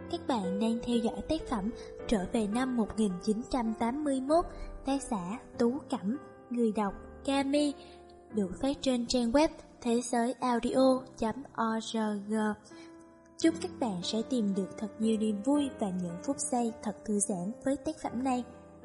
Các bạn đang theo dõi tác phẩm Trở về năm 1981, tác giả Tú Cẩm, người đọc Kami, được phát trên trang web thế giới audio.org. Chúc các bạn sẽ tìm được thật nhiều niềm vui và những phút giây thật thư giãn với tác phẩm này.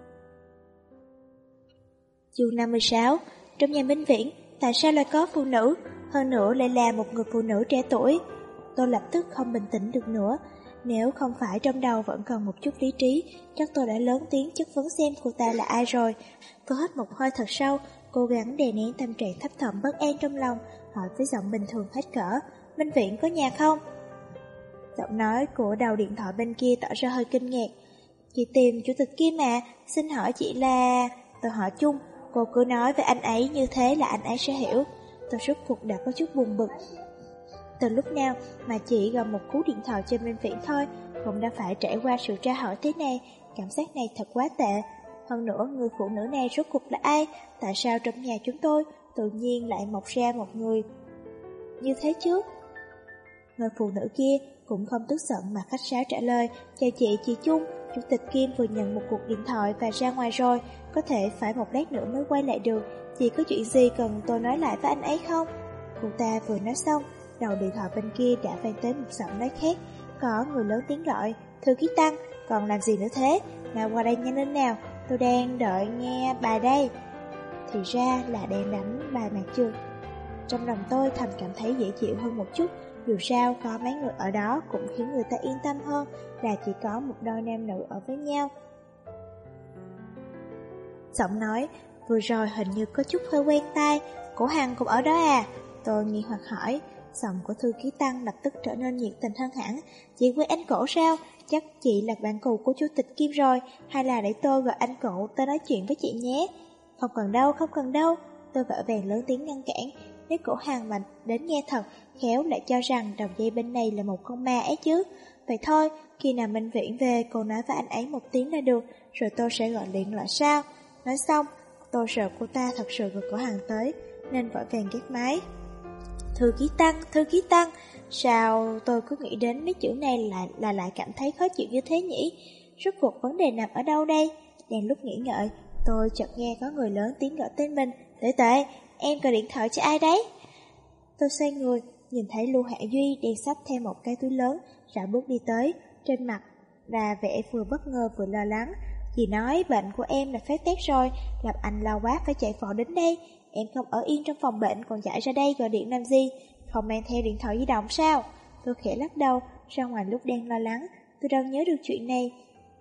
Chương 56. Trong nhà Minh Viễn, tại sao lại có phụ nữ, hơn nữa lại là một người phụ nữ trẻ tuổi? Tôi lập tức không bình tĩnh được nữa. Nếu không phải trong đầu vẫn còn một chút lý trí, chắc tôi đã lớn tiếng chất vấn xem cô ta là ai rồi. Tôi hít một hơi thật sâu, cố gắng đè nén tâm trạng thấp thỏm bất an trong lòng, hỏi với giọng bình thường hết cỡ: Minh Viễn có nhà không? Giọng nói của đầu điện thoại bên kia tỏ ra hơi kinh ngạc. Chị tìm chủ tịch Kim à, xin hỏi chị là... Tôi hỏi chung, cô cứ nói với anh ấy như thế là anh ấy sẽ hiểu. Tôi rốt cuộc đã có chút buồn bực. Từ lúc nào mà chỉ gọi một cú điện thoại cho Minh Viễn thôi cũng đã phải trải qua sự tra hỏi thế này. Cảm giác này thật quá tệ. Hơn nữa, người phụ nữ này rốt cuộc là ai? Tại sao trong nhà chúng tôi tự nhiên lại mọc ra một người như thế chứ? Người phụ nữ kia cũng không tức giận mà khách sáo trả lời: Chào chị Chung, chủ tịch Kim vừa nhận một cuộc điện thoại và ra ngoài rồi, có thể phải một lát nữa mới quay lại được. Chị có chuyện gì cần tôi nói lại với anh ấy không? Cô ta vừa nói xong, đầu điện thoại bên kia đã vang tới một giọng nói khác. Có người lớn tiếng gọi: Thư ký Tăng, còn làm gì nữa thế? Mà qua đây nhanh lên nào, tôi đang đợi nghe bài đây. Thì ra là đang đánh bài mạc trường. Trong lòng tôi thầm cảm thấy dễ chịu hơn một chút. Dù sao có mấy người ở đó cũng khiến người ta yên tâm hơn là chỉ có một đôi nam nữ ở với nhau. Giọng nói vừa rồi hình như có chút hơi quen tai. Cổ Hằng cũng ở đó à? Tôi nghi hoặc hỏi. Giọng của thư ký Tăng lập tức trở nên nhiệt tình hơn hẳn. Chị với anh Cổ sao? Chắc chị là bạn cũ của chủ tịch Kim rồi. Hay là để tôi gọi anh Cổ tới nói chuyện với chị nhé? Không cần đâu. Tôi vội vàng lớn tiếng ngăn cản. Nếu Cổ Hằng mà đến nghe thật, khéo lại cho rằng đầu dây bên này là một con ma ấy chứ. Vậy thôi, khi nào Minh Viễn về, cô nói với anh ấy một tiếng là được, rồi tôi sẽ gọi điện lại sao? Nói xong, tôi sợ cô ta thật sự gọi Cổ Hằng tới, nên vội vàng gác máy. Thư ký Tăng, sao tôi cứ nghĩ đến mấy chữ này là lại cảm thấy khó chịu như thế nhỉ? Rốt cuộc vấn đề nằm ở đâu đây? Đang lúc nghĩ ngợi, tôi chợt nghe có người lớn tiếng gọi tên mình. Tệ, em gọi điện thoại cho ai đấy? Tôi xoay người, nhìn thấy Lưu Hạ Duy đang xách theo một cái túi lớn, rảo bước đi tới, trên mặt là vẻ vừa bất ngờ vừa lo lắng. Dì nói bệnh của em là phát tác rồi, làm anh lo quá phải chạy vội đến đây. Em không ở yên trong phòng bệnh còn chạy ra đây gọi điện làm gì? Không mang theo điện thoại di động sao? Tôi khẽ lắc đầu, ra ngoài lúc đang lo lắng, tôi đâu nhớ được chuyện này.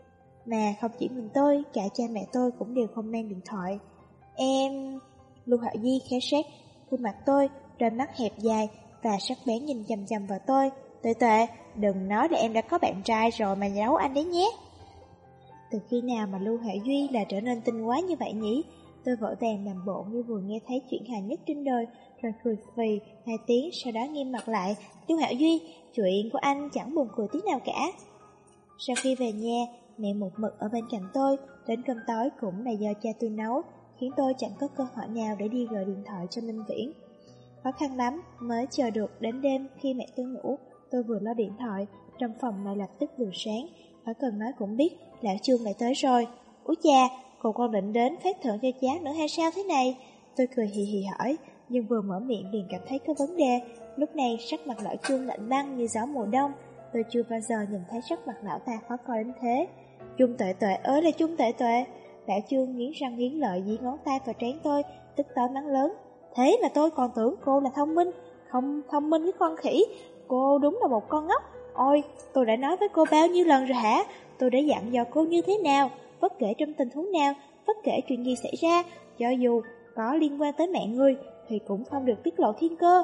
Mà không chỉ mình tôi, cả cha mẹ tôi cũng đều không mang điện thoại. Em... Lưu Hạ Di khẽ sát khuôn mặt tôi, đôi mắt hẹp dài và sắc bén nhìn chằm chằm vào tôi. Tuệ, đừng nói là em đã có bạn trai rồi mà giấu anh đấy nhé. Từ khi nào mà Lưu Hạ Duy là trở nên tinh quá như vậy nhỉ? Tôi vội vàng làm bộ như vừa nghe thấy chuyện hài nhất trên đời, rồi cười phì 2 tiếng, sau đó nghiêm mặt lại. Lưu Hạ Duy, chuyện của anh chẳng buồn cười tí nào cả. Sau khi về nhà, mẹ một mực ở bên cạnh tôi, đến cơm tối cũng là do cha tôi nấu, khiến tôi chẳng có cơ hội nào để đi gọi điện thoại cho Minh Viễn. Khó khăn lắm mới chờ được đến đêm khi mẹ tôi ngủ, tôi vừa lo điện thoại, trong phòng lại lập tức bừng sáng. Khỏi cần nói cũng biết, lão Trương lại tới rồi. Úi cha, cô con định đến phát thưởng cho cháu nữa hay sao thế này? Tôi cười hì hì hỏi, nhưng vừa mở miệng liền cảm thấy có vấn đề. Lúc này sắc mặt lão Trương lạnh băng như gió mùa đông. Tôi chưa bao giờ nhìn thấy sắc mặt lão ta khó coi đến thế. Chung Tuệ ơi là Chung Tuệ. Lão Trương nghiến răng nghiến lợi dí ngón tay vào trán tôi, tức tối mắng lớn. Thế mà tôi còn tưởng cô là thông minh. Không thông minh cái con khỉ. Cô đúng là một con ngốc. Ôi, tôi đã nói với cô bao nhiêu lần rồi hả? Tôi đã dặn dò cô như thế nào? Bất kể trong tình huống nào, bất kể chuyện gì xảy ra, cho dù có liên quan tới mẹ người, thì cũng không được tiết lộ thiên cơ.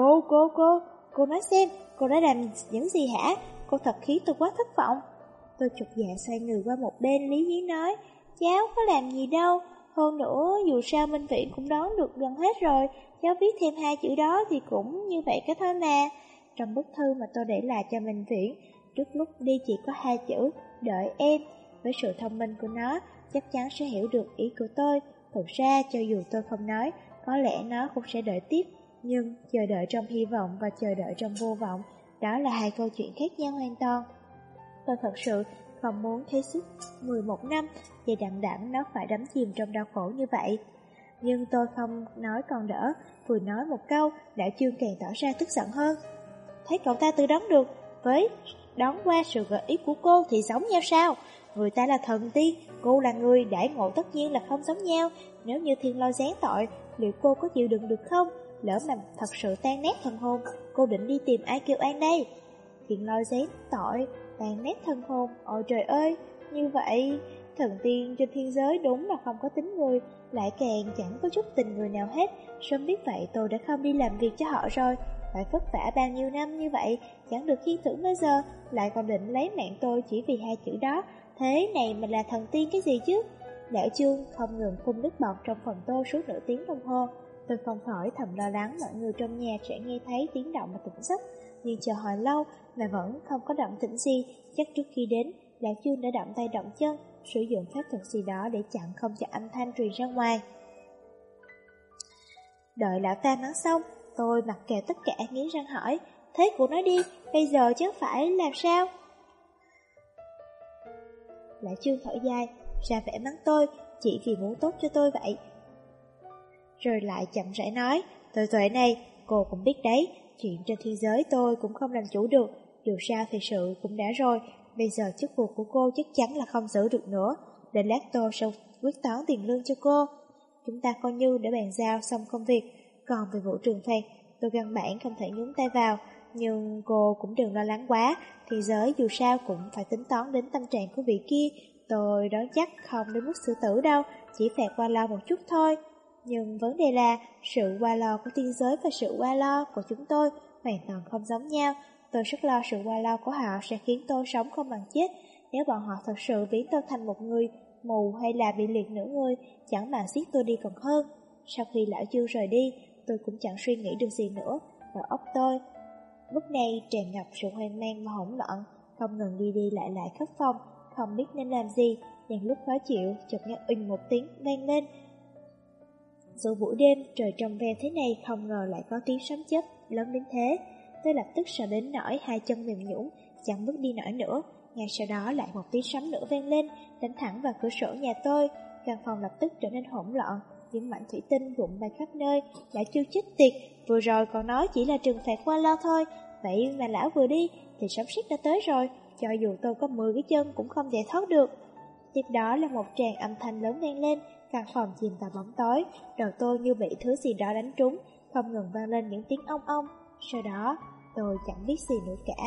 Cô nói xem, cô đã làm những gì hả? Cô thật khiến tôi quá thất vọng. Tôi chột dạ xoay người qua một bên, lý nhí nói, cháu có làm gì đâu. Hơn nữa, dù sao Minh Viễn cũng đoán được gần hết rồi, cháu viết thêm 2 chữ đó thì cũng như vậy cái thôi mà. Trong bức thư mà tôi để lại cho Minh Viễn, trước lúc đi chỉ có 2 chữ, đợi em. Với sự thông minh của nó, chắc chắn sẽ hiểu được ý của tôi. Thực ra, cho dù tôi không nói, có lẽ nó cũng sẽ đợi tiếp. Nhưng chờ đợi trong hy vọng và chờ đợi trong vô vọng, đó là 2 câu chuyện khác nhau hoàn toàn. Tôi thật sự không muốn thấy suốt 11 năm và đằng đẵng nó phải đắm chìm trong đau khổ như vậy. Nhưng tôi không nói còn đỡ, vừa nói một câu, Lão Chương càng tỏ ra tức giận hơn. Thấy cậu ta tự đoán được, với đón qua sự gợi ý của cô thì giống nhau sao? Người ta là thần tiên, cô là người, đãi ngộ tất nhiên là không giống nhau. Nếu như Thiên Lôi giáng tội, liệu cô có chịu đựng được không? Lỡ mà thật sự tan nát thần hồn, cô định đi tìm ai kêu an đây? Thiên Lôi giáng tội, tan nát thần hồn, ôi trời ơi! Như vậy, thần tiên trên thiên giới đúng là không có tính người, lại càng chẳng có chút tình người nào hết. Sớm biết vậy tôi đã không đi làm việc cho họ rồi. Phải vất vả bao nhiêu năm như vậy, chẳng được khen thưởng bây giờ, lại còn định lấy mạng tôi chỉ vì hai chữ đó. Thế này mình là thần tiên cái gì chứ? Lão Chương không ngừng phun nước bọt trong phòng tôi suốt nửa tiếng đồng hồ. Tôi không khỏi thầm lo lắng mọi người trong nhà sẽ nghe thấy tiếng động mà tỉnh giấc, nhưng chờ hồi lâu mà vẫn không có động tĩnh gì. Chắc trước khi đến, Lão Chương đã động tay động chân, sử dụng pháp thuật gì đó để chặn không cho âm thanh truyền ra ngoài. Đợi lão ta nói xong, tôi mặc kệ tất cả nghiến răng hỏi, thế cô nói đi, bây giờ chứ phải làm sao? Lão Chương thở dài, ra vẻ mắng tôi, chỉ vì muốn tốt cho tôi vậy. Rồi lại chậm rãi nói, Tuệ này, cô cũng biết đấy, chuyện trên thiên giới tôi cũng không làm chủ được, dù sao thì sự cũng đã rồi, bây giờ chức vụ của cô chắc chắn là không giữ được nữa, để lát tôi sẽ quyết toán tiền lương cho cô. Chúng ta coi như để bàn giao xong công việc, còn về vụ trừng phạt, tôi căn bản không thể nhúng tay vào, nhưng cô cũng đừng lo lắng quá, thiên giới dù sao cũng phải tính toán đến tâm trạng của vị kia, tôi đoán chắc không đến mức xử tử đâu, chỉ phạt qua lo một chút thôi. Nhưng vấn đề là, sự qua lo của thiên giới và sự qua lo của chúng tôi hoàn toàn không giống nhau. Tôi rất lo sự qua lo của họ sẽ khiến tôi sống không bằng chết. Nếu bọn họ thật sự biến tôi thành một người mù hay là bị liệt nửa người, chẳng mà giết tôi đi còn hơn. Sau khi lão Chương rời đi, tôi cũng chẳng suy nghĩ được gì nữa. Đầu óc tôi lúc này tràn ngập sự hoang mang và hỗn loạn, không ngừng đi lại khắp phòng, không biết nên làm gì. Nhân lúc khó chịu, chợt nghe uỳnh một tiếng vang lên. Giữa buổi đêm trời trong veo thế này, không ngờ lại có tiếng sấm chớp lớn đến thế. Tôi lập tức sợ đến nỗi hai chân mềm nhũn, chẳng bước đi nổi nữa. Ngay sau đó lại một tiếng sấm nữa vang lên, đánh thẳng vào cửa sổ nhà tôi. Căn phòng lập tức trở nên hỗn loạn, những mảnh thủy tinh vụn bay khắp nơi. Đã chưa chết tiệt, vừa rồi còn nói chỉ là trừng phạt qua lo thôi, vậy mà lão vừa đi thì sấm sét đã tới rồi, cho dù tôi có 10 cái chân cũng không giải thoát được. Tiếp đó là một tràng âm thanh lớn vang lên, căn phòng chìm vào bóng tối, đầu tôi như bị thứ gì đó đánh trúng, không ngừng vang lên những tiếng ong ong. Sau đó, tôi chẳng biết gì nữa cả.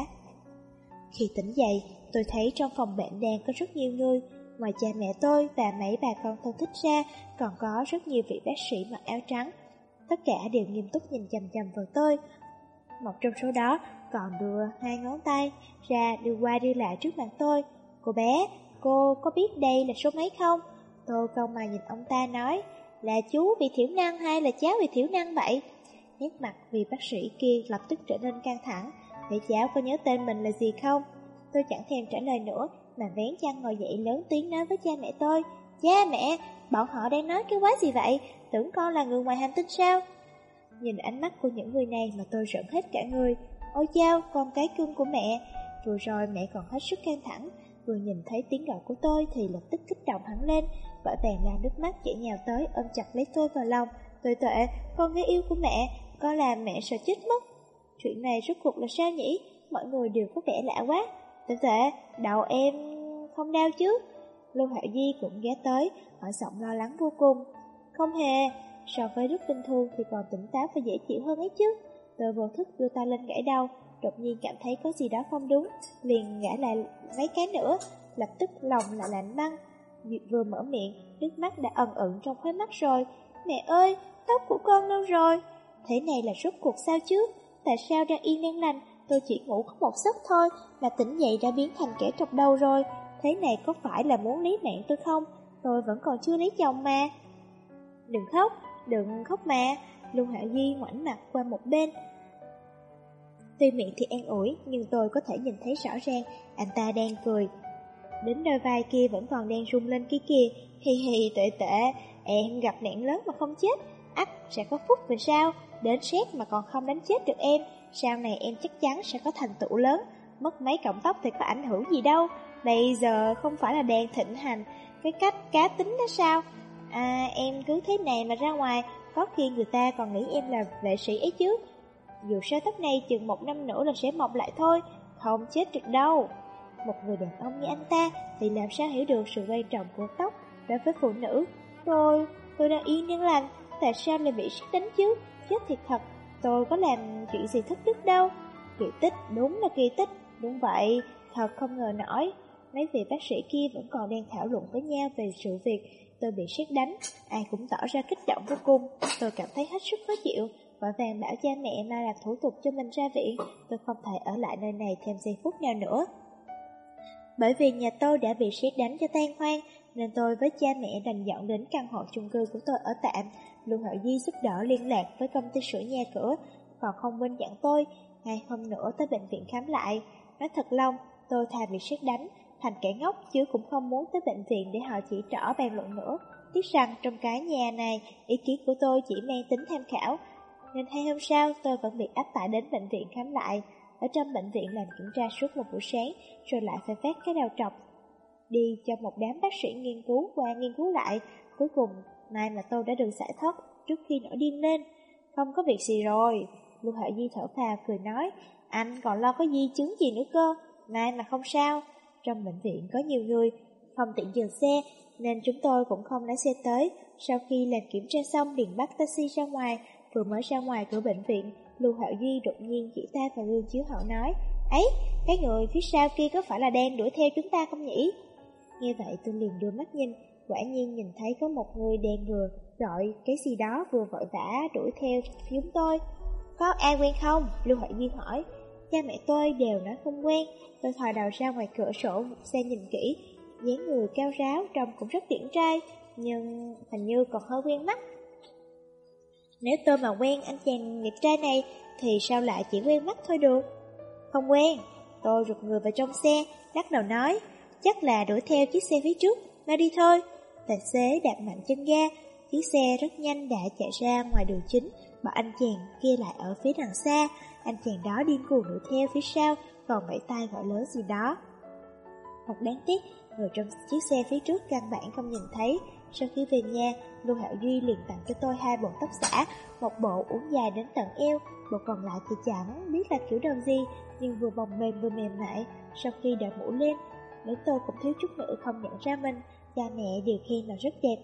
Khi tỉnh dậy, tôi thấy trong phòng bệnh đang có rất nhiều người. Ngoài cha mẹ tôi và mấy bà con thân thích ra, còn có rất nhiều vị bác sĩ mặc áo trắng. Tất cả đều nghiêm túc nhìn chằm chằm vào tôi. Một trong số đó còn đưa hai ngón tay ra đưa qua đưa lại trước mặt tôi. Cô bé, cô có biết đây là số mấy không? Tôi cau mày nhìn ông ta nói, là chú bị thiểu năng hay là cháu bị thiểu năng vậy? Nét mặt vì bác sĩ kia lập tức trở nên căng thẳng. Vậy cháu có nhớ tên mình là gì không? Tôi chẳng thèm trả lời nữa, mà vén chăn ngồi dậy lớn tiếng nói với cha mẹ tôi, cha mẹ, bọn họ đang nói cái quái gì vậy? Tưởng con là người ngoài hành tinh sao? Nhìn ánh mắt của những người này mà tôi rợn hết cả người. Ôi chao, con cái cưng của mẹ. Vừa rồi mẹ còn hết sức căng thẳng, vừa nhìn thấy tiếng gọi của tôi thì lập tức kích động hẳn lên, vội vàng lau nước mắt chảy nhào tới ôm chặt lấy tôi vào lòng. Tuệ, con gái yêu của mẹ, con làm mẹ sợ chết mất. Chuyện này rốt cuộc là sao nhỉ? Mọi người đều có vẻ lạ quá. Tuệ, đầu em không đau chứ? Lưu Hạo Di cũng ghé tới, hỏi giọng lo lắng vô cùng. Không hề, so với lúc bình thường thì còn tỉnh táo và dễ chịu hơn ấy chứ. Tôi vô thức đưa tay lên gãi đầu, đột nhiên cảm thấy có gì đó không đúng, liền gãi lại mấy cái nữa, lập tức lòng lại lạnh băng. Vừa mở miệng, nước mắt đã ẩn ẩn trong khóe mắt rồi. Mẹ ơi, tóc của con đâu rồi? Thế này là rốt cuộc sao chứ? Tại sao đang yên đang lành, tôi chỉ ngủ có một giấc thôi mà tỉnh dậy đã biến thành kẻ trọc đầu rồi? Thế này có phải là muốn lấy mạng tôi không? Tôi vẫn còn chưa lấy chồng mà. Đừng khóc mà. Lưu Hạo Di ngoảnh mặt qua một bên. Tuy miệng thì an ủi, nhưng tôi có thể nhìn thấy rõ ràng anh ta đang cười. Đến đôi vai kia vẫn còn đang rung lên kia kìa. Hi hi, Tuệ, em gặp nạn lớn mà không chết, ắt sẽ có phúc về sao? Đến xét mà còn không đánh chết được em, sau này em chắc chắn sẽ có thành tựu lớn. mất mấy cọng tóc thì có ảnh hưởng gì đâu. Bây giờ không phải là đang thịnh hành cái cách cá tính đó sao? À, em cứ thế này mà ra ngoài, có khi người ta còn nghĩ em là vệ sĩ ấy chứ. Dù sao tóc này chừng 1 năm nữa là sẽ mọc lại thôi, không chết được đâu. Một người đàn ông như anh ta thì làm sao hiểu được sự quan trọng của tóc đối với phụ nữ. Tôi đang yên đang lành, tại sao lại bị sét đánh chứ? Chết thiệt thật, tôi có làm chuyện gì thất đức đâu. Kỳ tích, đúng là kỳ tích. Đúng vậy, thật không ngờ nổi. Mấy vị bác sĩ kia vẫn còn đang thảo luận với nhau về sự việc tôi bị sét đánh. Ai cũng tỏ ra kích động vô cùng. Tôi cảm thấy hết sức khó chịu, vội vàng bảo cha mẹ mà làm thủ tục cho mình ra viện. Tôi không thể ở lại nơi này thêm giây phút nào nữa. Bởi vì nhà tôi đã bị sét đánh cho tan hoang, nên tôi với cha mẹ đành dọn đến căn hộ chung cư của tôi ở tạm. Lưu Hạo Di giúp đỡ liên lạc với công ty sửa nhà cửa, còn không quên dặn tôi ngày hôm nữa tới bệnh viện khám lại. Nói thật lòng, tôi thà bị sét đánh thành kẻ ngốc chứ cũng không muốn tới bệnh viện để họ chỉ trỏ bàn luận nữa. Tiếc rằng trong cái nhà này, ý kiến của tôi chỉ mang tính tham khảo, nên 2 hôm sau tôi vẫn bị áp tải đến bệnh viện khám lại. Ở trong bệnh viện làm kiểm tra suốt một buổi sáng, rồi lại phải vác cái đầu trọc đi cho một đám bác sĩ nghiên cứu qua nghiên cứu lại. Cuối cùng, may mà tôi đã được giải thoát trước khi nổi điên lên. Không có việc gì rồi. Lưu Hạo Di thở phào cười nói, anh còn lo có di chứng gì nữa cơ, may mà không sao. Trong bệnh viện có nhiều người, không tiện dừng xe, nên chúng tôi cũng không lái xe tới. Sau khi làm kiểm tra xong liền bắt taxi ra ngoài. Vừa mới ra ngoài cửa bệnh viện, Lưu Hạo Duy đột nhiên chỉ tay vào gương chiếu hậu nói, ấy, cái người phía sau kia có phải là đang đuổi theo chúng ta không nhỉ? Nghe vậy tôi liền đưa mắt nhìn, quả nhiên nhìn thấy có một người đang vừa gọi cái gì đó vừa vội vã đuổi theo chúng tôi. Có ai quen không? Lưu Hạo Duy hỏi. Cha mẹ tôi đều nói không quen. Tôi thò đầu ra ngoài cửa sổ xe nhìn kỹ, dáng người cao ráo trông cũng rất điển trai, nhưng hình như còn hơi quen mắt. Nếu tôi mà quen anh chàng đẹp trai này thì sao lại chỉ quen mắt thôi được? Không quen. Tôi rụt người vào trong xe, lắc đầu nói, chắc là đuổi theo chiếc xe phía trước, mau đi thôi. Tài xế đạp mạnh chân ga, chiếc xe rất nhanh đã chạy ra ngoài đường chính, bỏ anh chàng kia lại ở phía đằng xa. Anh chàng đó điên cuồng đuổi theo phía sau, còn vẫy tay gọi lớn gì đó. Thật đáng tiếc, người trong chiếc xe phía trước căn bản không nhìn thấy. Sau khi về nhà, Lưu Hạo Duy liền tặng cho tôi 2 bộ tóc xõa, một bộ uốn dài đến tận eo, bộ còn lại thì chẳng biết là kiểu đầu gì, nhưng vừa bồng bềnh vừa mềm mại. Sau khi đội mũ lên, đến tôi cũng thiếu chút nữa không nhận ra mình. Cha mẹ đều khen là rất đẹp.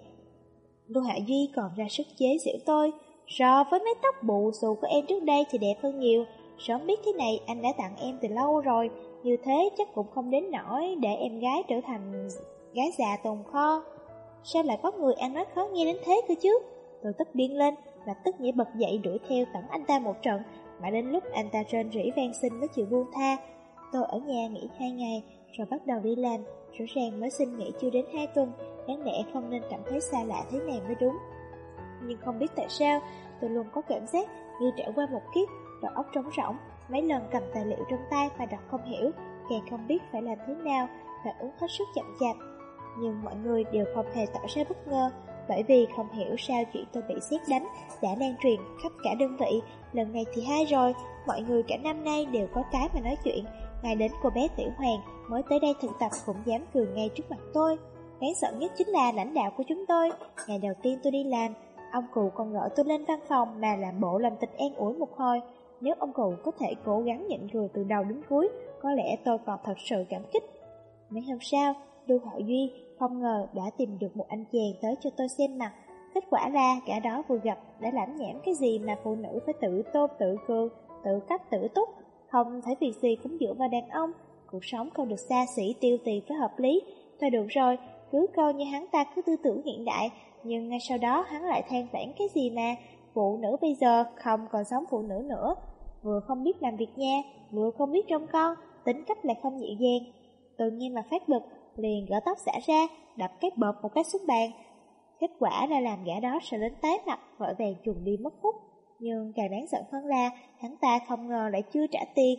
Lưu Hạo Duy còn ra sức chế giễu tôi, so với mái tóc bù xù của em trước đây thì đẹp hơn nhiều. Sớm biết thế này anh đã tặng em từ lâu rồi, như thế chắc cũng không đến nỗi để em gái trở thành gái già tồn kho. Sao lại có người ăn nói khó nghe đến thế cơ chứ? Tôi tức điên lên, lập tức nhảy bật dậy đuổi theo tẩm anh ta một trận, mà đến lúc anh ta rên rỉ van xin mới chịu buông tha. Tôi ở nhà nghỉ 2 ngày, rồi bắt đầu đi làm, rõ ràng mới xin nghỉ chưa đến 2 tuần, đáng lẽ không nên cảm thấy xa lạ thế này mới đúng. Nhưng không biết tại sao, tôi luôn có cảm giác như trải qua một kiếp, đầu óc trống rỗng, mấy lần cầm tài liệu trong tay mà đọc không hiểu, càng không biết phải làm thế nào, phản ứng hết sức chậm chạp. Nhưng mọi người đều không hề tỏ ra bất ngờ, bởi vì không hiểu sao chuyện tôi bị sét đánh đã lan truyền khắp cả đơn vị. Lần này thì hay rồi, mọi người cả năm nay đều có cái mà nói chuyện. Ngay đến cô bé Tiểu Hoàng mới tới đây thực tập cũng dám cười ngay trước mặt tôi. Đáng sợ nhất chính là lãnh đạo của chúng tôi. Ngày đầu tiên tôi đi làm, ông cụ còn gọi tôi lên văn phòng mà làm bộ làm tịch an ủi một hồi. Nếu ông cụ có thể cố gắng nhịn cười từ đầu đến cuối, có lẽ tôi còn thật sự cảm kích. Mấy hôm sau, Lưu Hạo Duy không ngờ đã tìm được một anh chàng tới cho tôi xem mặt. Kết quả là cả đó vừa gặp đã lãm nhảm cái gì mà phụ nữ phải tự tôn tự cường, tự cấp tự túc, không thấy việc gì cũng dựa vào đàn ông. Cuộc sống không được xa xỉ tiêu tì phải hợp lý. Thôi được rồi, cứ coi như hắn ta cứ tư tưởng hiện đại, nhưng ngay sau đó hắn lại than vãn cái gì mà phụ nữ bây giờ không còn giống phụ nữ nữa, vừa không biết làm việc nhà, vừa không biết trông con, tính cách lại không nhẹ nhàng. Tôi nghe mà phát bực, liền gỡ tóc xả ra, đập cái bợp một cái xuống bàn. Kết quả là làm gã đó sợ đến tái mặt, vội vàng chuồn đi mất hút. Nhưng càng đáng giận hơn là hắn ta không ngờ lại chưa trả tiền.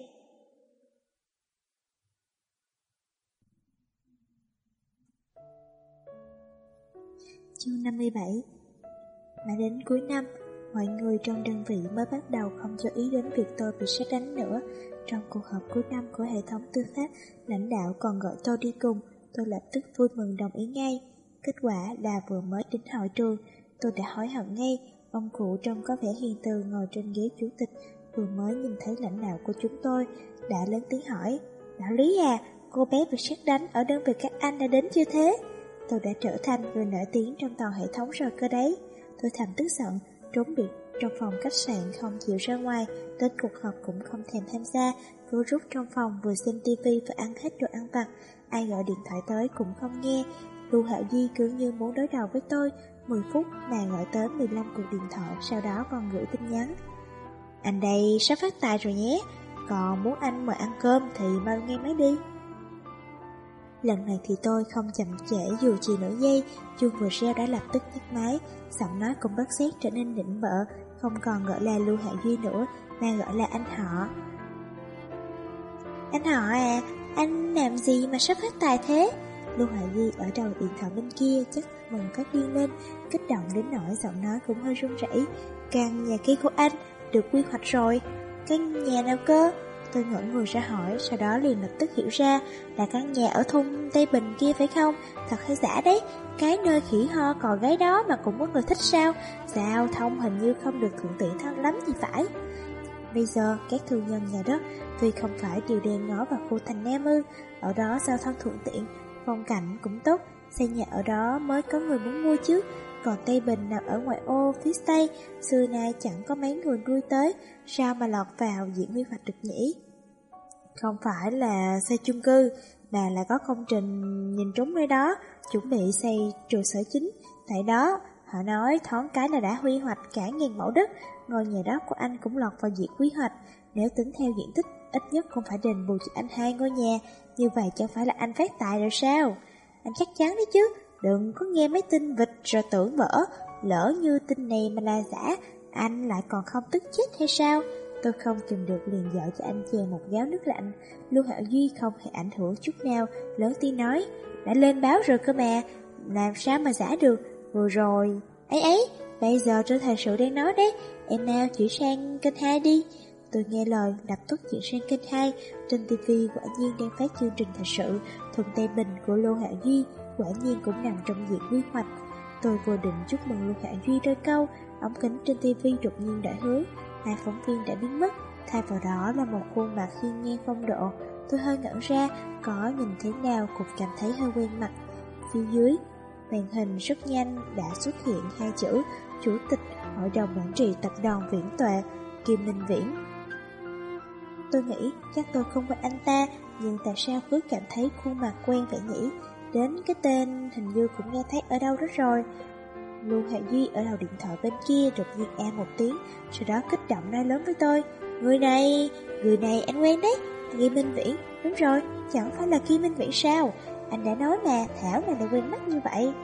Chương 57. Mà đến cuối năm, Mọi người trong đơn vị mới bắt đầu không chú ý đến việc tôi bị sét đánh nữa. Trong cuộc họp cuối năm của hệ thống tư pháp, lãnh đạo còn gọi tôi đi cùng. Tôi lập tức vui mừng đồng ý ngay. Kết quả là vừa mới đến hội trường, tôi đã hối hận ngay. Ông cụ trông có vẻ hiền từ ngồi trên ghế chủ tịch, vừa mới nhìn thấy lãnh đạo của chúng tôi, đã lớn tiếng hỏi: "Đạo Lý à, cô bé bị sét đánh ở đơn vị các anh đã đến chưa thế?" Tôi đã trở thành người nổi tiếng trong toàn hệ thống rồi cơ đấy. Tôi thầm tức giận, trốn biệt trong phòng khách sạn không chịu ra ngoài, đến cuộc họp cũng không thèm tham gia, cứ rút trong phòng vừa xem tivi và ăn hết đồ ăn vặt. Ai gọi điện thoại tới cũng không nghe. Lưu Hạo Duy cứ như muốn đối đầu với tôi. 10 phút mà gọi tới 15 cuộc điện thoại, sau đó còn gửi tin nhắn: "Anh đây sắp phát tài rồi nhé, còn muốn anh mời ăn cơm thì mau nghe máy đi." Lần này thì tôi không chậm trễ dù chỉ nửa giây, chuông vừa reo đã lập tức nhấc máy, giọng nói cũng bất giác trở nên nịnh bợ, không còn gọi là Lưu Hạo Duy nữa mà gọi là anh họ. "Anh họ à, anh làm gì mà sắp phát tài thế?" Lưu Hạo Duy ở đầu điện thoại bên kia chắc mừng phát điên lên, kích động đến nỗi giọng nói cũng hơi run rẩy. "Căn nhà kia của anh được quy hoạch rồi." "Căn nhà nào cơ?" Tôi ngẩn người ra hỏi, sau đó liền lập tức hiểu ra là căn nhà ở thôn Tây Bình kia phải không? Thật hay giả đấy? Cái nơi khỉ ho cò gáy đó mà cũng có người thích sao? Giao thông hình như không được thuận tiện thao lắm thì phải. Bây giờ các thương nhân nhà đất vì không phải đều đèn ngó vào khu thành Nam ư? Ở đó giao thông thuận tiện, phong cảnh cũng tốt, xây nhà ở đó mới có người muốn mua chứ. Còn Tây Bình nằm ở ngoại ô phía Tây, xưa nay chẳng có mấy người lui tới, sao mà lọt vào diện quy hoạch được nhỉ? Không phải là xây chung cư, mà là có công trình nhìn trúng nơi đó, chuẩn bị xây trụ sở chính. Tại đó, họ nói thoáng cái là đã quy hoạch cả 1000 mẫu đất, ngôi nhà đó của anh cũng lọt vào diện quy hoạch. Nếu tính theo diện tích, ít nhất cũng phải đền bù cho anh 2 ngôi nhà, như vậy chẳng phải là anh phát tài rồi sao? Anh chắc chắn đấy chứ, đừng có nghe mấy tin vịt rồi tưởng vỡ, lỡ như tin này mà là giả, anh lại còn không tức chết hay sao? Tôi không kìm được liền dội cho anh chèn một gáo nước lạnh. Lưu Hạo Duy không hề ảnh hưởng chút nào, lớn tiếng nói: "Đã lên báo rồi cơ mà, làm sao mà giả được? Vừa rồi ấy, bây giờ trên thời sự đang nói đấy, em nào chuyển sang kênh 2 đi." Tôi nghe lời, lập tức chuyển sang kênh 2. Trên TV quả nhiên đang phát chương trình thời sự Thuận Tây Bình của Lưu Hạo Duy, quả nhiên cũng nằm trong diện quy hoạch. Tôi vừa định chúc mừng Lưu Hạo Duy đôi câu, ống kính trên TV đột nhiên đổi hướng, 2 phóng viên đã biến mất, thay vào đó là một khuôn mặt hiên ngang phong độ. Tôi hơi ngẩn ra, có nhìn thế nào cũng cảm thấy hơi quen mặt. Phía dưới màn hình rất nhanh đã xuất hiện 2 chữ: Chủ tịch Hội đồng Quản trị Tập đoàn Viễn Tuệ, Kim Minh Viễn. Tôi nghĩ chắc tôi không quen anh ta, nhưng tại sao cứ cảm thấy khuôn mặt quen vậy nhỉ? Đến cái tên hình như cũng nghe thấy ở đâu đó rồi. Lưu Hạo Duy ở đầu điện thoại bên kia đột nhiên một tiếng, sau đó kích động nói lớn với tôi: người này anh quen đấy, Kim Minh Viễn. Đúng rồi, chẳng phải là Kim Minh Viễn sao? Anh đã nói mà, thảo nào lại quen mắt như vậy."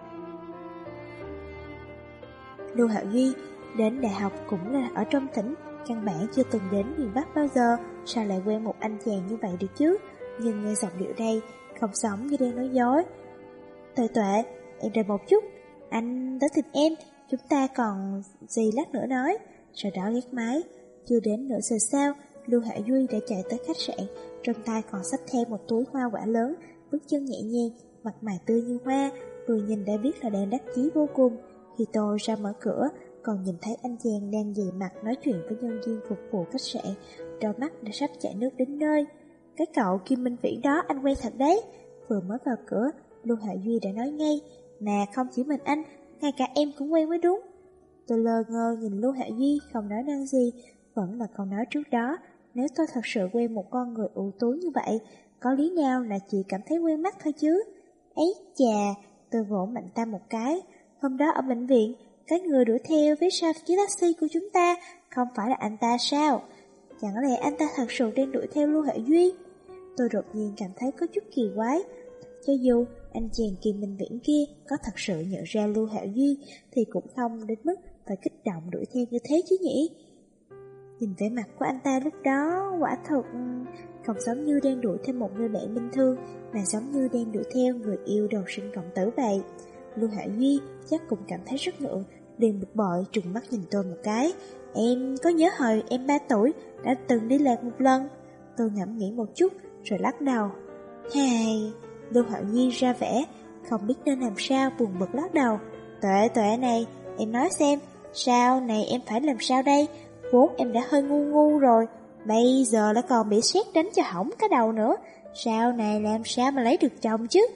Lưu Hạo Duy đến đại học cũng là ở trong tỉnh, căn bản chưa từng đến miền Bắc bao giờ, sao lại quen một anh chàng như vậy được chứ? Nhưng nghe giọng điệu đây, không giống như đang nói dối. Tuệ, em đợi một chút, anh tới tìm em, chúng ta còn gì lát nữa nói." Sau đó gác máy. Chưa đến nửa giờ sau, Lưu Hạ Duy đã chạy tới khách sạn, trong tay còn xách theo một túi hoa quả lớn, bước chân nhẹ nhàng, mặt mày tươi như hoa, vừa nhìn đã biết là đang đắc chí vô cùng. Khi tôi ra mở cửa, còn nhìn thấy anh chàng đang dày mặt nói chuyện với nhân viên phục vụ khách sạn, đôi mắt đã sắp chảy nước đến nơi. "Cái cậu Kim Minh Viễn đó anh quen thật đấy." Vừa mới vào cửa, Lưu Hạ Duy đã nói ngay: "Mà không chỉ mình anh, ngay cả em cũng quen mới đúng." Tôi lơ ngơ nhìn Lưu Hạ Duy không nói năng gì, vẫn là câu nói trước đó: nếu tôi thật sự quen một con người ưu tú như vậy, có lý nào là chỉ cảm thấy quen mắt thôi chứ? Ấy chà, tôi vỗ mạnh tay một cái. Hôm đó ở bệnh viện, cái người đuổi theo phía sau chiếc taxi của chúng ta không phải là anh ta sao? Chẳng lẽ anh ta thật sự đang đuổi theo Lưu Hạ Duy? Tôi đột nhiên cảm thấy có chút kỳ quái. Cho dù anh chàng Kim Minh Viễn kia có thật sự nhận ra Lưu Hạ Duy thì cũng không đến mức phải kích động đuổi theo như thế chứ nhỉ? Nhìn vẻ mặt của anh ta lúc đó quả thật không giống như đang đuổi theo một người bạn bình thường, mà giống như đang đuổi theo người yêu đầu sinh cộng tử vậy. Lưu Hạ Duy chắc cũng cảm thấy rất ngượng, liền bực bội trừng mắt nhìn tôi một cái. Em có nhớ hồi em 3 tuổi đã từng đi lạc một lần? Tôi ngẫm nghĩ một chút rồi lắc đầu. Hài, Lưu Hạo Nhi ra vẻ không biết nên làm sao, buồn bực lắc đầu. Tuệ này, em nói xem, sau này em phải làm sao đây? Vốn em đã hơi ngu rồi, bây giờ lại còn bị sét đánh cho hỏng cái đầu nữa. Sau này làm sao mà lấy được chồng chứ?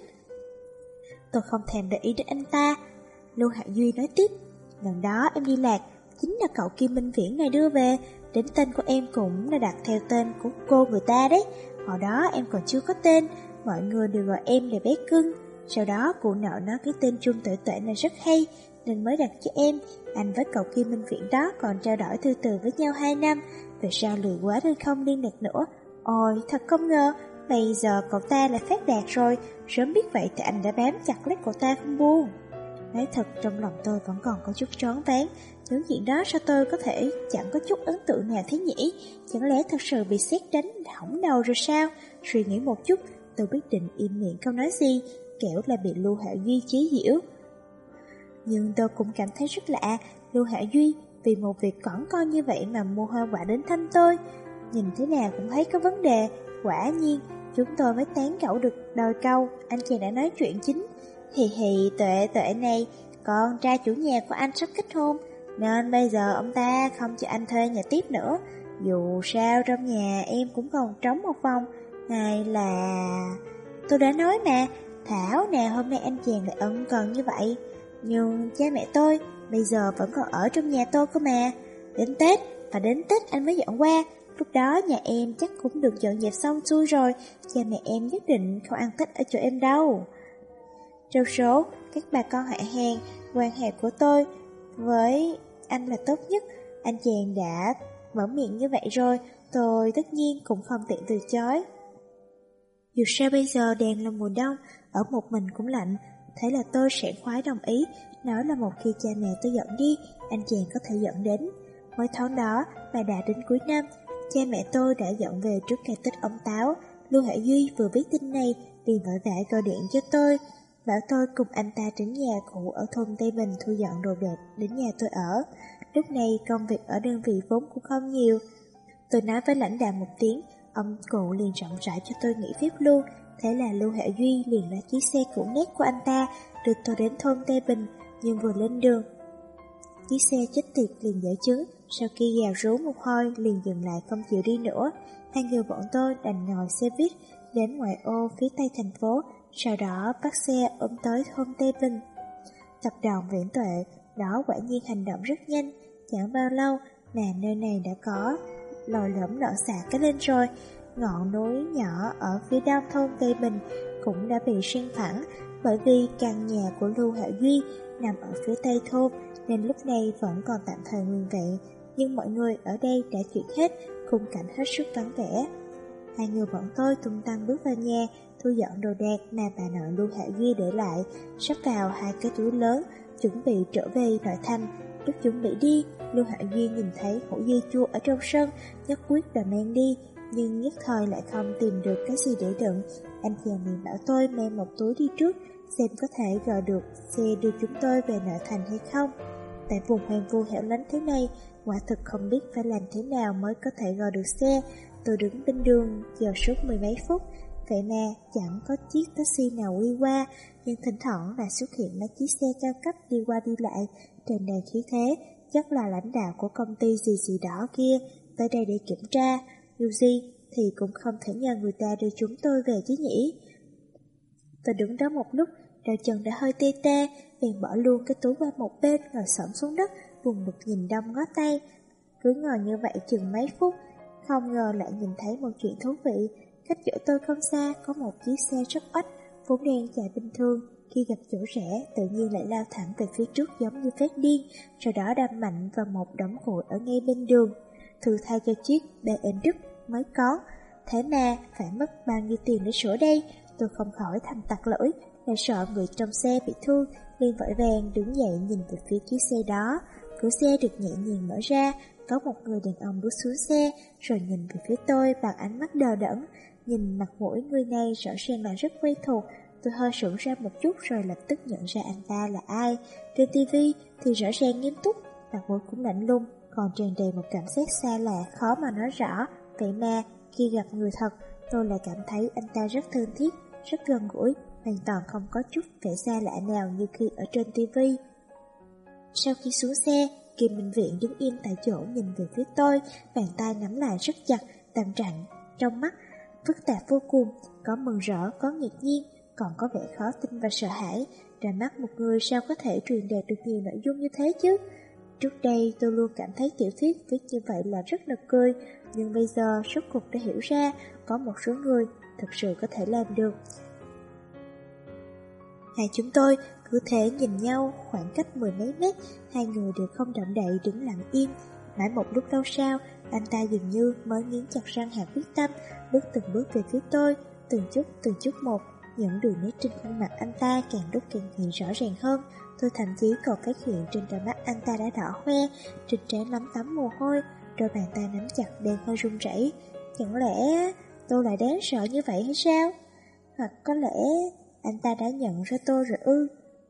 Tôi không thèm để ý đến anh ta. Lưu Hạ Duy nói tiếp, lần đó em đi lạc, chính là cậu Kim Minh Viễn này đưa về. Đến tên của em cũng là đặt theo tên của cô người ta đấy. Hồi đó em còn chưa có tên, mọi người đều gọi em là bé cưng. Sau đó cụ nợ nói cái tên Trung Tuệ này rất hay, nên mới đặt cho em. Anh với cậu Kim Minh Viễn đó còn trao đổi thư từ với nhau 2 năm. Về sau lười quá nên không liên lạc nữa. Ôi, thật không ngờ, bây giờ cậu ta lại phát đạt rồi. Sớm biết vậy thì anh đã bám chặt lấy cậu ta không buông. Nói thật, trong lòng tôi vẫn còn có chút choáng váng. Những chuyện đó sao tôi có thể chẳng có chút ấn tượng nào thế nhỉ? Chẳng lẽ thật sự bị sét đánh hỏng đầu rồi sao? Suy nghĩ một chút, tôi quyết định im miệng không nói gì, kẻo là bị Lưu Hạo Duy chế giễu. Nhưng tôi cũng cảm thấy rất lạ, Lưu Hạo Duy vì một việc cỏn con như vậy mà mua hoa quả đến thăm tôi. Nhìn thế nào cũng thấy có vấn đề. Quả nhiên, chúng tôi mới tán gẫu được đôi câu, anh chàng đã nói chuyện chính. Hì, Tuệ này, con trai chủ nhà của anh sắp kết hôn, nên bây giờ ông ta không cho anh thuê nhà tiếp nữa. Dù sao trong nhà em cũng còn trống một phòng. Hay là... Tôi đã nói mà, thảo nào hôm nay anh chàng lại ân cần như vậy. Nhưng cha mẹ tôi bây giờ vẫn còn ở trong nhà tôi cơ mà. Đến Tết anh mới dọn qua. Lúc đó nhà em chắc cũng được dọn dẹp xong xuôi rồi. Cha mẹ em nhất định không ăn Tết ở chỗ em đâu. Trong số các bà con họ hàng, quan hệ của tôi với anh là tốt nhất. Anh chàng đã mở miệng như vậy rồi, tôi tất nhiên cũng không tiện từ chối. Dù sao bây giờ đang là mùa đông, ở một mình cũng lạnh, thế là tôi sẽ khoái đồng ý, nói là một khi cha mẹ tôi dẫn đi, anh chàng có thể dẫn đến. Mỗi tháng đó mà đã đến cuối năm, cha mẹ tôi đã dọn về trước ngày Tết ông Táo. Lưu Hải Duy vừa biết tin này liền vội vã gọi điện cho tôi, bảo tôi cùng anh ta đến nhà cụ ở thôn Tây Bình thu dọn đồ đạc đến nhà tôi ở. Lúc này công việc ở đơn vị vốn cũng không nhiều. Tôi nói với lãnh đạo một tiếng, ông cụ liền rộng rãi cho tôi nghỉ phép luôn. Thế là Lưu Hạ Duy liền lấy chiếc xe cũ nét của anh ta đưa tôi đến thôn Tây Bình. Nhưng vừa lên đường, chiếc xe chết tiệt liền dở chứng. Sau khi gào rú một hồi liền dừng lại không chịu đi nữa. Hai người bọn tôi đành ngồi xe buýt đến ngoại ô phía tây thành phố, sau đó bắt xe ôm tới thôn Tây Bình. Tập đoàn Viễn Tuệ đó quả nhiên hành động rất nhanh, chẳng bao lâu mà nơi này đã có lồi lõm lọ xả cái lên rồi. Ngọn núi nhỏ ở phía đông thôn Tây Bình cũng đã bị san phẳng, bởi vì căn nhà của Lưu Hạo Duy nằm ở phía tây thôn nên lúc này vẫn còn tạm thời nguyên vẹn, nhưng mọi người ở đây đã chuyển hết, khung cảnh hết sức vắng vẻ. Hai người bọn tôi tung tăng bước vào nhà, thu dọn đồ đạc mà bà nội Lưu Hạo Duy để lại, sắp vào 2 cái túi lớn, chuẩn bị trở về nội thành. Lúc chuẩn bị đi, Lưu Hạo Duy nhìn thấy hũ dưa chua ở trong sân, nhất quyết là mang đi, nhưng nhất thời lại không tìm được cái gì để đựng. Anh chàng liền bảo tôi mang một túi đi trước, xem có thể gọi được xe đưa chúng tôi về nội thành hay không. Tại vùng hoang vu hẻo lánh thế này, quả thực không biết phải làm thế nào mới có thể gọi được xe. Tôi đứng bên đường chờ suốt 10 mấy phút, vậy mà chẳng có chiếc taxi nào đi qua, nhưng thỉnh thoảng lại xuất hiện mấy chiếc xe cao cấp đi qua đi lại, tràn đầy khí thế, chắc là lãnh đạo của công ty gì đó kia tới đây để kiểm tra. Dù gì thì cũng không thể nhờ người ta đưa chúng tôi về chứ nhỉ. Tôi đứng đó một lúc, đầu chân đã hơi tê tê, bèn bỏ luôn cái túi qua một bên, ngồi xổm xuống đất, buồn bực nhìn đông ngó tay. Cứ ngồi như vậy chừng mấy phút, không ngờ lại nhìn thấy một chuyện thú vị. Cách chỗ tôi không xa có một chiếc xe rất oách, vốn đen chạy bình thường, khi gặp chỗ rẽ tự nhiên lại lao thẳng về phía trước giống như phát điên, sau đó đâm mạnh vào một đống củi ở ngay bên đường. Thử thay cho chiếc BMW mới có, thế mà phải mất bao nhiêu tiền để sửa đây? Tôi không khỏi thầm tặc lưỡi, lại sợ người trong xe bị thương, liền vội vàng đứng dậy nhìn về phía chiếc xe đó. Cửa xe được nhẹ nhàng mở ra, có một người đàn ông bước xuống xe, rồi nhìn về phía tôi bằng ánh mắt đờ đẫn. Nhìn mặt mũi người này rõ ràng là rất quen thuộc, Tôi hơi sững ra một chút rồi lập tức nhận ra anh ta là ai. Trên TV thì rõ ràng nghiêm túc, mặt mũi cũng lạnh lùng, còn tràn đầy một cảm giác xa lạ khó mà nói rõ. Vậy mà khi gặp người thật, tôi lại cảm thấy anh ta rất thân thiết, rất gần gũi, hoàn toàn không có chút vẻ xa lạ nào như khi ở trên TV. Sau khi xuống xe, Kim Minh Viễn đứng im tại chỗ nhìn về phía tôi, bàn tay nắm lại rất chặt, tâm trạng trong mắt phức tạp vô cùng, có mừng rỡ, có ngạc nhiên, còn có vẻ khó tin và sợ hãi. Ra mắt một người sao có thể truyền đạt được nhiều nội dung như thế chứ? Trước đây tôi luôn cảm thấy tiểu thuyết viết như vậy là rất nực cười, nhưng bây giờ rốt cuộc đã hiểu ra có một số người thực sự có thể làm được. Hai chúng tôi cứ thế nhìn nhau khoảng cách mười mấy mét, hai người đều không động đậy đứng lặng im. Mãi một lúc lâu sau, anh ta dường như mới nghiến chặt răng hạ quyết tâm, bước từng bước về phía tôi, từng chút một. Những đường nét trên khuôn mặt anh ta càng lúc càng hiện rõ ràng hơn. Tôi thậm chí còn phát hiện trên đôi mắt anh ta đã đỏ hoe, trên trán lấm tấm mồ hôi, đôi bàn tay nắm chặt đang hơi run rẩy. Chẳng lẽ tôi lại đáng sợ như vậy hay sao? Hoặc có lẽ anh ta đã nhận ra tôi rồi ư?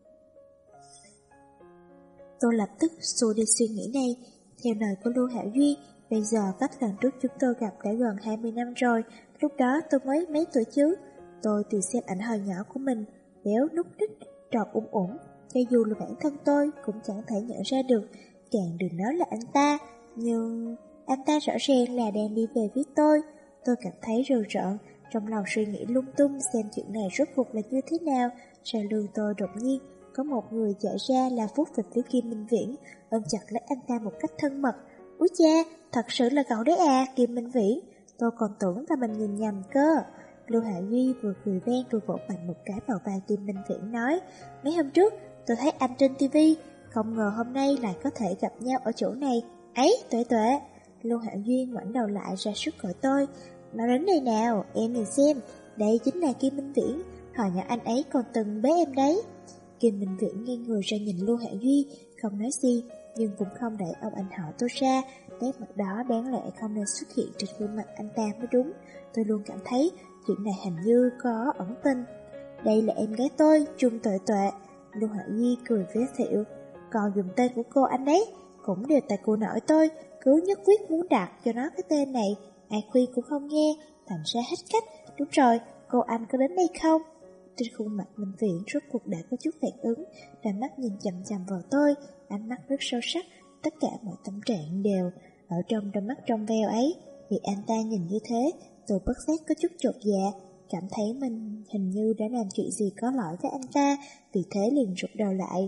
Tôi lập tức xua đi suy nghĩ này. Theo lời của Lưu Hạo Duy, bây giờ cách lần trước chúng tôi gặp đã gần 20 năm rồi. Lúc đó tôi mới mấy tuổi chứ? Tôi tìm xem ảnh hồi nhỏ của mình, béo núc ních, tròn ủng, cho dù là bản thân tôi cũng chẳng thể nhận ra được, càng đừng nói là anh ta. Nhưng anh ta rõ ràng là đang đi về phía tôi. Tôi cảm thấy rờn rợn, trong lòng suy nghĩ lung tung xem chuyện này rốt cuộc là như thế nào. Sau lưng tôi đột nhiên có một người chạy ra là Phúc về phía Kim Minh Viễn, ôm chặt lấy anh ta một cách thân mật. Úi cha, thật sự là cậu đấy à, Kim Minh Viễn. Tôi còn tưởng là mình nhìn nhầm cơ. Lưu Hạ Duy vừa cười ven vừa vỗ mạnh một cái vào vai Kim Minh Viễn nói, mấy hôm trước tôi thấy anh trên TV, không ngờ hôm nay lại có thể gặp nhau ở chỗ này. Ấy, Tuệ Tuệ. Lưu Hạ Duy ngoảnh đầu lại ra sức gọi tôi, mau đến đây nào, em nhìn xem, đây chính là Kim Minh Viễn, hồi nhỏ anh ấy còn từng bế em đấy. Kim Minh Viễn nghiêng người ra nhìn Lưu Hạ Duy, không nói gì, nhưng cũng không để ông anh họ tôi ra. Nét mặt đó đáng lẽ không nên xuất hiện trên khuôn mặt anh ta mới đúng. Tôi luôn cảm thấy chuyện này hình như có ẩn tình. Đây là em gái tôi, Trung Tuệ Tuệ. Lưu Hạ Duy cười giới thiệu, còn dùng tên của cô anh đấy, cũng đều tại cô nội tôi, cứ nhất quyết muốn đặt cho nó cái tên này, ai khuyên cũng không nghe, thành ra hết cách. Đúng rồi, cô anh có đến đây không? Trên khuôn mặt Minh Viễn rốt cuộc đã có chút phản ứng, đôi mắt nhìn chằm chằm vào tôi, ánh mắt rất sâu sắc, tất cả mọi tâm trạng đều ở trong đôi mắt trong veo ấy. Vì anh ta nhìn như thế, tôi bất giác có chút chột dạ, cảm thấy mình hình như đã làm chuyện gì có lỗi với anh ta, vì thế liền rụt đầu lại,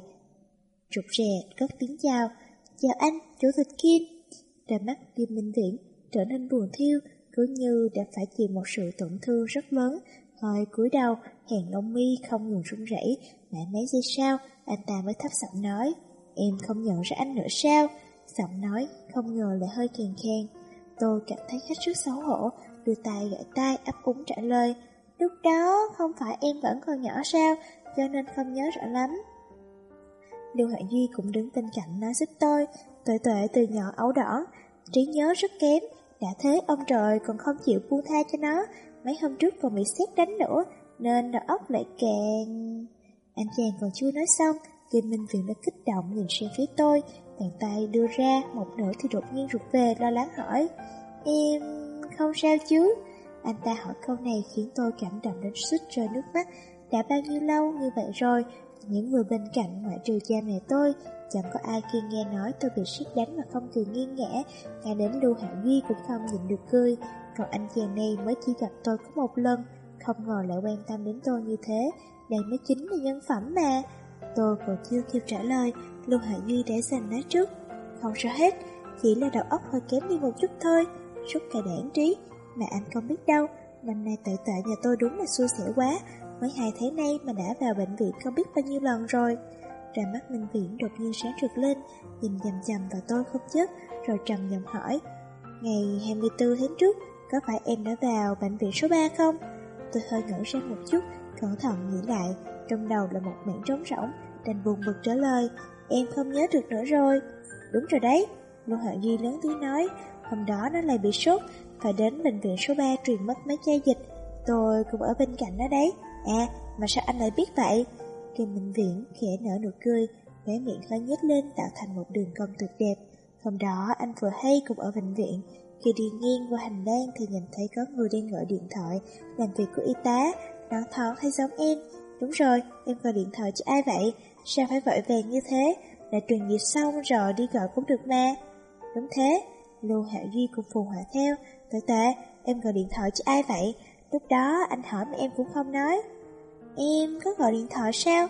rụt rè cất tiếng chào. Chào anh, chủ tịch Kim. Đôi mắt Kim Minh Viễn trở nên buồn thiêu, cứ như đã phải chịu một sự tổn thương rất lớn. Hơi cúi đầu, hàng lông mi không ngừng run rẩy. Mãi mấy giây sau, anh ta mới thấp giọng nói, em không nhận ra anh nữa sao? Giọng nói không ngờ lại hơi khàn khàn. Tôi cảm thấy hết sức xấu hổ, đưa tay gãi tai ấp úng trả lời, lúc đó không phải em vẫn còn nhỏ sao, cho nên không nhớ rõ lắm. Lưu Hạ Duy cũng đứng bên cạnh nói giúp tôi, Tuệ Tuệ từ nhỏ ấu đỏ, trí nhớ rất kém, đã thế ông trời còn không chịu buông tha cho nó, mấy hôm trước còn bị sét đánh nữa, nên đầu óc lại càng... Anh chàng còn chưa nói xong, Kim Minh Viễn đã kích động nhìn sang phía tôi, bàn tay đưa ra, một nửa thì đột nhiên rụt về, lo lắng hỏi, em không sao chứ? Anh ta hỏi câu này khiến tôi cảm động đến suýt rơi nước mắt. Đã bao nhiêu lâu như vậy rồi, những người bên cạnh ngoại trừ cha mẹ tôi, chẳng có ai khi nghe nói tôi bị sét đánh mà không cười nghiêng ngã, ngay đến Lưu Hạo Duy cũng không nhịn được cười. Còn anh chàng này mới chỉ gặp tôi có một lần, không ngờ lại quan tâm đến tôi như thế, đây mới chính là nhân phẩm mà. Tôi còn chưa kịp trả lời, Lưu Hạo Duy đã giành nói trước, không sao hết, chỉ là đầu óc hơi kém đi một chút thôi, suốt cả đảng trí. Mà anh không biết đâu, năm nay Tuệ Tuệ nhà tôi đúng là xui xẻo quá, mới 2 tháng nay mà đã vào bệnh viện không biết bao nhiêu lần rồi. Ra mắt Minh Viễn đột nhiên sáng rực lên, nhìn chằm chằm vào tôi không chớp, rồi trầm giọng hỏi, ngày 24 tháng trước, có phải em đã vào bệnh viện số 3 không? Tôi hơi ngỡ ra một chút, cẩn thận nghĩ lại, trong đầu là một mảng trống rỗng, đành buồn bực trả lời, em không nhớ được nữa rồi. Đúng rồi đấy, Lưu Hạo Duy lớn tiếng nói, hôm đó nó lại bị sốt, phải đến bệnh viện số 3 truyền mất mấy chai dịch, tôi cũng ở bên cạnh đó đấy. À, mà sao anh lại biết vậy? Kim Minh Viễn khẽ nở nụ cười, khóe miệng hơi nhếch lên tạo thành một đường cong tuyệt đẹp. Hôm đó anh vừa hay cùng ở bệnh viện, khi đi ngang qua hành lang thì nhìn thấy có người đang gọi điện thoại, làm việc của y tá, nói thoáng hay giống em. Đúng rồi, em gọi điện thoại cho ai vậy? Sao phải vội vàng như thế? Đã truyền dịch xong rồi đi gọi cũng được mà. Đúng thế, Lưu Hạo Duy cũng phù họa theo. Tệ tệ, em gọi điện thoại cho ai vậy? Lúc đó anh hỏi mà em cũng không nói. Em có gọi điện thoại sao?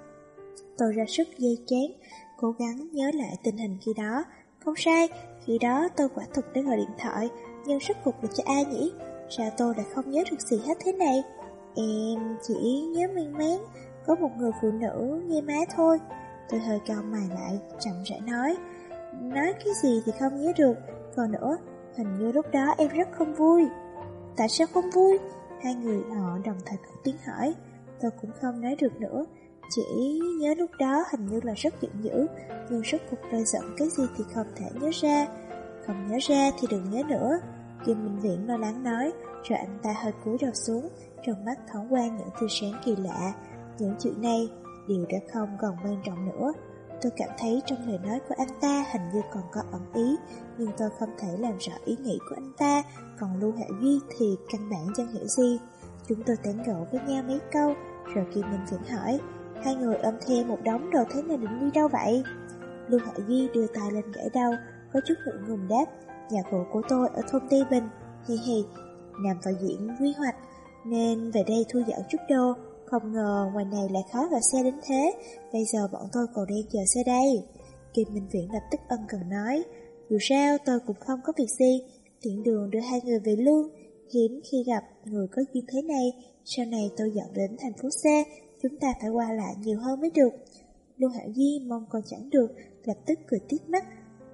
Tôi ra sức dây chán, cố gắng nhớ lại tình hình khi đó. Không sai, khi đó tôi quả thực đã gọi điện thoại, nhưng rốt cuộc là cho ai nhỉ? Sao tôi lại không nhớ được gì hết thế này? Em chỉ nhớ mang máng, có một người phụ nữ nghe máy thôi. Tôi hơi cau mày lại, chậm rãi nói. Nói cái gì thì không nhớ được, còn nữa, hình như lúc đó em rất không vui. Tại sao không vui? Hai người họ đồng thời cất tiếng hỏi. Tôi cũng không nói được nữa, chỉ nhớ lúc đó hình như là rất giận dữ, nhưng rốt cuộc tôi giận cái gì thì không thể nhớ ra. Không nhớ ra thì đừng nhớ nữa, Kim Minh Viễn lo lắng nói, rồi anh ta hơi cúi đầu xuống, trong mắt thoáng qua những tia sáng kỳ lạ. Những chuyện này đều đã không còn quan trọng nữa. Tôi cảm thấy trong lời nói của anh ta hình như còn có ẩn ý, nhưng tôi không thể làm rõ ý nghĩ của anh ta, còn Lưu Hạ Duy thì căn bản chẳng hiểu gì. Chúng tôi tán gẫu với nhau mấy câu, rồi Kim Minh Viễn hỏi, hai người ôm theo một đống đồ thế này định đi đâu vậy? Lưu Hạ Duy đưa tay lên gãi đầu, có chút ngượng ngùng đáp, nhà cũ của tôi ở thôn Tây Bình, hi hi, nằm vào diện quy hoạch, nên về đây thu dọn chút đồ. Không ngờ ngoài này lại khó gọi xe đến thế, bây giờ bọn tôi còn đang chờ xe đây. Kim Minh Viễn lập tức ân cần nói, dù sao tôi cũng không có việc gì, tiện đường đưa hai người về luôn. Hiếm khi gặp người có duyên thế này, sau này tôi dọn đến thành phố C, chúng ta phải qua lại nhiều hơn mới được. Lưu Hạo Di mong còn chẳng được, lập tức cười tít mắt,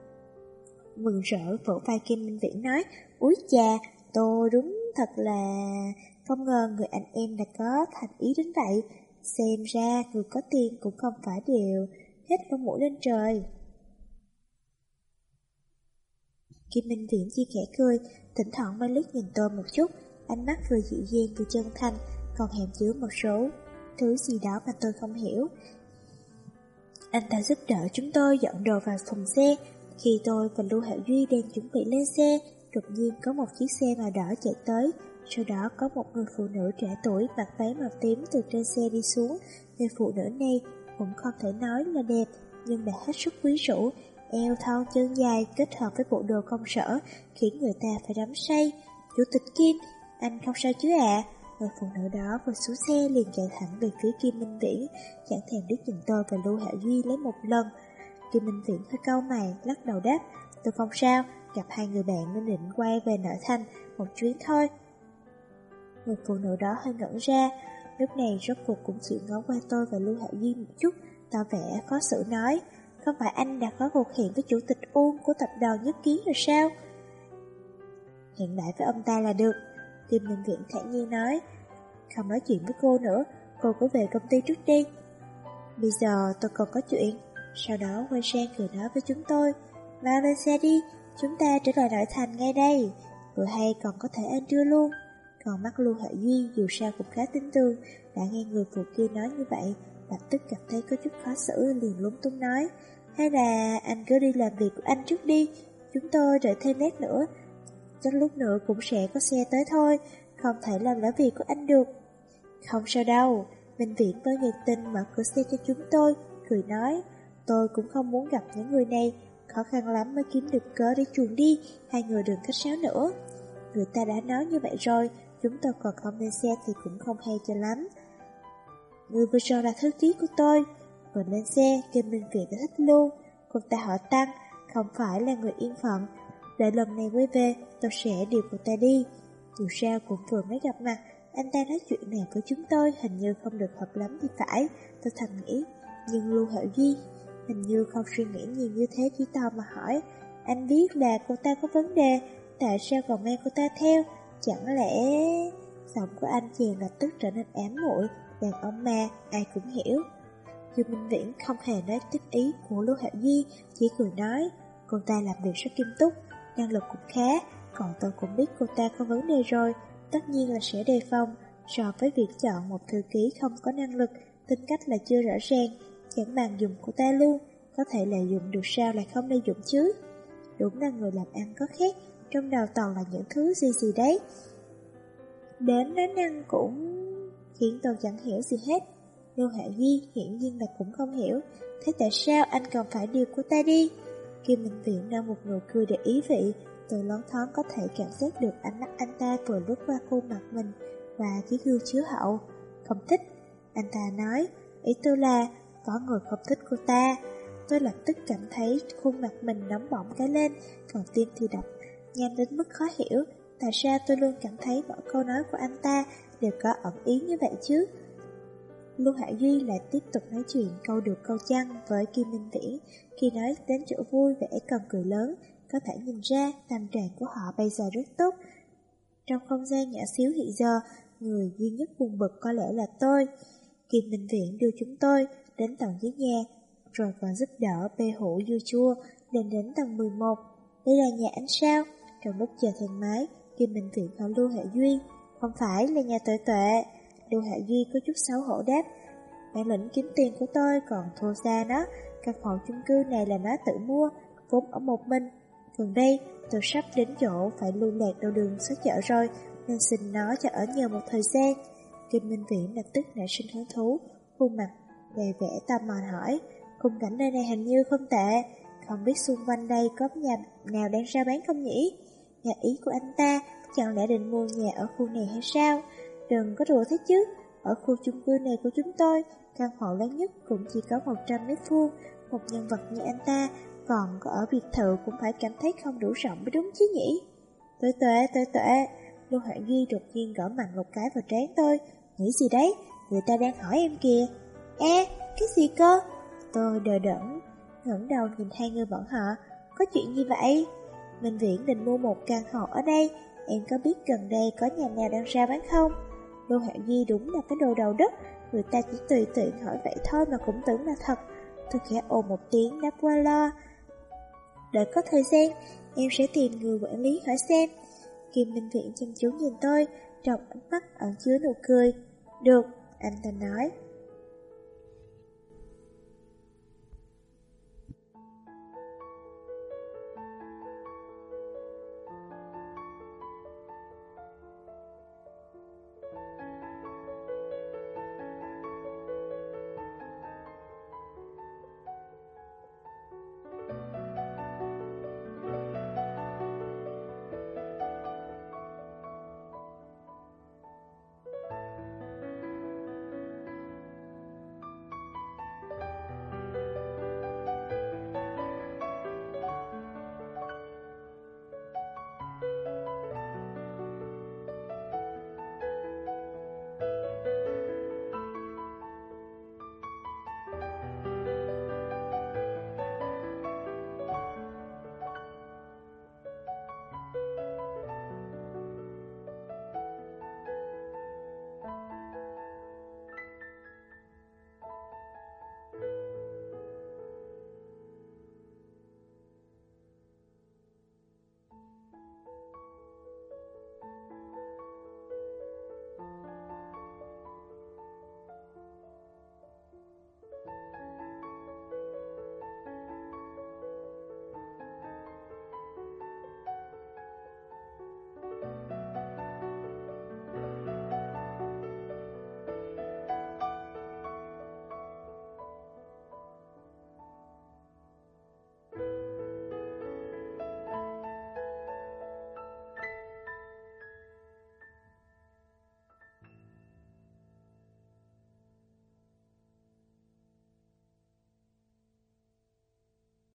mừng rỡ vỗ vai Kim Minh Viễn nói, úi chà, tôi đúng thật là không ngờ người anh em đã có thành ý đến vậy. Xem ra người có tiền cũng không phải đều hết lông mũi lên trời. Kim Minh Viễn chỉ khẽ cười, thỉnh thoảng mới liếc nhìn tôi một chút, ánh mắt vừa dịu dàng vừa chân thành, còn hàm chứa một số thứ gì đó mà tôi không hiểu. Anh ta giúp đỡ chúng tôi dọn đồ vào phòng xe. Khi tôi và Lưu Hạo Duy đang chuẩn bị lên xe, đột nhiên có một chiếc xe màu đỏ chạy tới. Sau đó có một người phụ nữ trẻ tuổi mặc váy màu tím từ trên xe đi xuống. Người phụ nữ này cũng không thể nói là đẹp, nhưng đã hết sức quyến rũ, eo thon chân dài kết hợp với bộ đồ công sở khiến người ta phải đắm say. Chủ tịch Kim, anh không sao chứ ạ? Người phụ nữ đó vừa xuống xe liền chạy thẳng về phía Kim Minh Viễn, chẳng thèm liếc nhìn tôi và Lưu Hạo Duy lấy một lần. Kim Minh Viễn hơi cau mày, lắc đầu đáp, tôi không sao, gặp hai người bạn nên định quay về nội thành một chuyến thôi. Người phụ nữ đó hơi ngẩn ra, lúc này rốt cuộc cũng chịu ngó qua tôi và Lưu Hạo Duy một chút, tỏ vẻ khó xử nói, không phải anh đã có cuộc hẹn với chủ tịch Uông của tập đoàn Nhất Kiến rồi sao? Hẹn lại với ông ta là được, Kim Minh Viễn thản nhiên nói, không nói chuyện với cô nữa, cô cứ về công ty trước đi. Bây giờ tôi còn có chuyện. Sau đó quay sang cười nói với chúng tôi, vào lên xe đi, chúng ta trở lại nội thành ngay đây, vừa hay còn có thể ăn trưa luôn. Còn mắt Lưu Hạo Duy dù sao cũng khá tin tưởng, đã nghe người phụ kia nói như vậy, lập tức cảm thấy có chút khó xử, liền lúng túng nói, hay là anh cứ đi làm việc của anh trước đi, chúng tôi đợi thêm lát nữa, chắc lúc nữa cũng sẽ có xe tới thôi, không thể làm lỡ việc của anh được. Không sao đâu, Minh Viễn mới nhiệt tình mở cửa xe cho chúng tôi, cười nói, tôi cũng không muốn gặp những người này, khó khăn lắm mới kiếm được cớ để chuồn đi, hai người đừng khách sáo nữa. Người ta đã nói như vậy rồi, chúng tôi còn không lên xe thì cũng không hay cho lắm. Người vừa rồi là thư ký của tôi. Vừa lên xe, Kim Minh Viễn đã thích luôn. Cô ta họ Tăng, không phải là người yên phận. Đợi lần này quay về, tôi sẽ điều cô ta đi. Dù sao cũng vừa mới gặp mặt, anh ta nói chuyện này với chúng tôi hình như không được hợp lắm thì phải. Tôi thầm nghĩ, nhưng Lưu Hạo Duy hình như không suy nghĩ nhiều như thế, chỉ tò mà hỏi, anh biết là cô ta có vấn đề, tại sao còn mang cô ta theo? Chẳng lẽ... Giọng của anh chàng lập tức trở nên ám muội, đàn ông mà, ai cũng hiểu. Dương Minh Viễn không hề nói tiếp ý của Lưu Hạo Duy, chỉ cười nói, cô ta làm việc rất nghiêm túc, năng lực cũng khá, còn tôi cũng biết cô ta có vấn đề rồi, tất nhiên là sẽ đề phòng, So với việc chọn một thư ký không có năng lực, tính cách là chưa rõ ràng, chẳng bằng dùng của ta luôn, có thể lợi dụng được sao lại không lợi dụng chứ. Đúng là người làm ăn có khác, trong đầu toàn là những thứ gì đấy. Đến nói năng cũng khiến tôi chẳng hiểu gì hết. Lưu Hạ Duy hiển nhiên là cũng không hiểu. Thế tại sao anh còn phải điều của ta đi? Kim Minh Viễn nở một nụ cười để ý vị. Tôi loáng thoáng có thể cảm giác được ánh mắt anh ta vừa lướt qua khuôn mặt mình và chiếc gương chiếu hậu. Không thích. Anh ta nói, ý tôi là có người không thích cô ta. Tôi lập tức cảm thấy khuôn mặt mình nóng bỏng cái lên, còn tim thì đập nhanh đến mức khó hiểu. Tại sao tôi luôn cảm thấy mỗi câu nói của anh ta đều có ẩn ý như vậy chứ? Lưu Hạ Duy lại tiếp tục nói chuyện câu được câu chăng với Kim Minh Viễn. Khi nói đến chỗ vui vẻ còn cười lớn, có thể nhìn ra tâm trạng của họ bây giờ rất tốt. Trong không gian nhỏ xíu hiện giờ, người duy nhất buồn bực có lẽ là tôi. Kim Minh Viễn đưa chúng tôi đến tầng dưới nhà, rồi còn giúp đỡ bê hũ dưa chua lên đến tầng 11. Đây là nhà anh sao? Trong lúc chờ thang máy, Kim Minh Viễn hỏi Lưu Hạ Duy, không phải là nhà Tuệ Tuệ. Lưu Hạ Duy có chút xấu hổ đáp, bản lĩnh kiếm tiền của tôi còn thua xa nó, căn hộ chung cư này là nó tự mua, vốn ở một mình. Gần đây, tôi sắp đến chỗ phải lưu lạc đầu đường xó chợ rồi, nên xin nó cho ở nhờ một thời gian. Kim Minh Viễn lập tức nảy sinh hứng thú, khuôn mặt đầy vẻ tò mò hỏi, khung cảnh nơi này hình như không tệ, không biết xung quanh đây có nhà nào đang rao bán không nhỉ? Nhà ý của anh ta chẳng lẽ định mua nhà ở khu này hay sao? Đừng có đùa thế chứ, ở khu chung cư này của chúng tôi, căn hộ lớn nhất cũng chỉ có 100 mét vuông. Một nhân vật như anh ta còn có ở biệt thự cũng phải cảm thấy không đủ rộng mới đúng chứ nhỉ? Tuệ Tuệ, Lưu Hạ Duy đột nhiên gõ mạnh một cái vào trán tôi. Nghĩ gì đấy? Người ta đang hỏi em kìa. Cái gì cơ? Tôi đờ đẫn, ngẩng đầu nhìn hai người bọn họ. Có chuyện gì vậy? Minh Viễn định mua một căn hộ ở đây. Em có biết gần đây có nhà nào đang ra bán không? Lưu Hạ Duy đúng là cái đồ đầu đất. Người ta chỉ tùy tiện hỏi vậy thôi mà cũng tưởng là thật. Tôi khẽ ồ một tiếng đáp qua lo. Đợi có thời gian, em sẽ tìm người quản lý hỏi xem. Kim Minh Viễn chăm chú nhìn tôi, trong ánh mắt ẩn chứa nụ cười. Được, anh ta nói.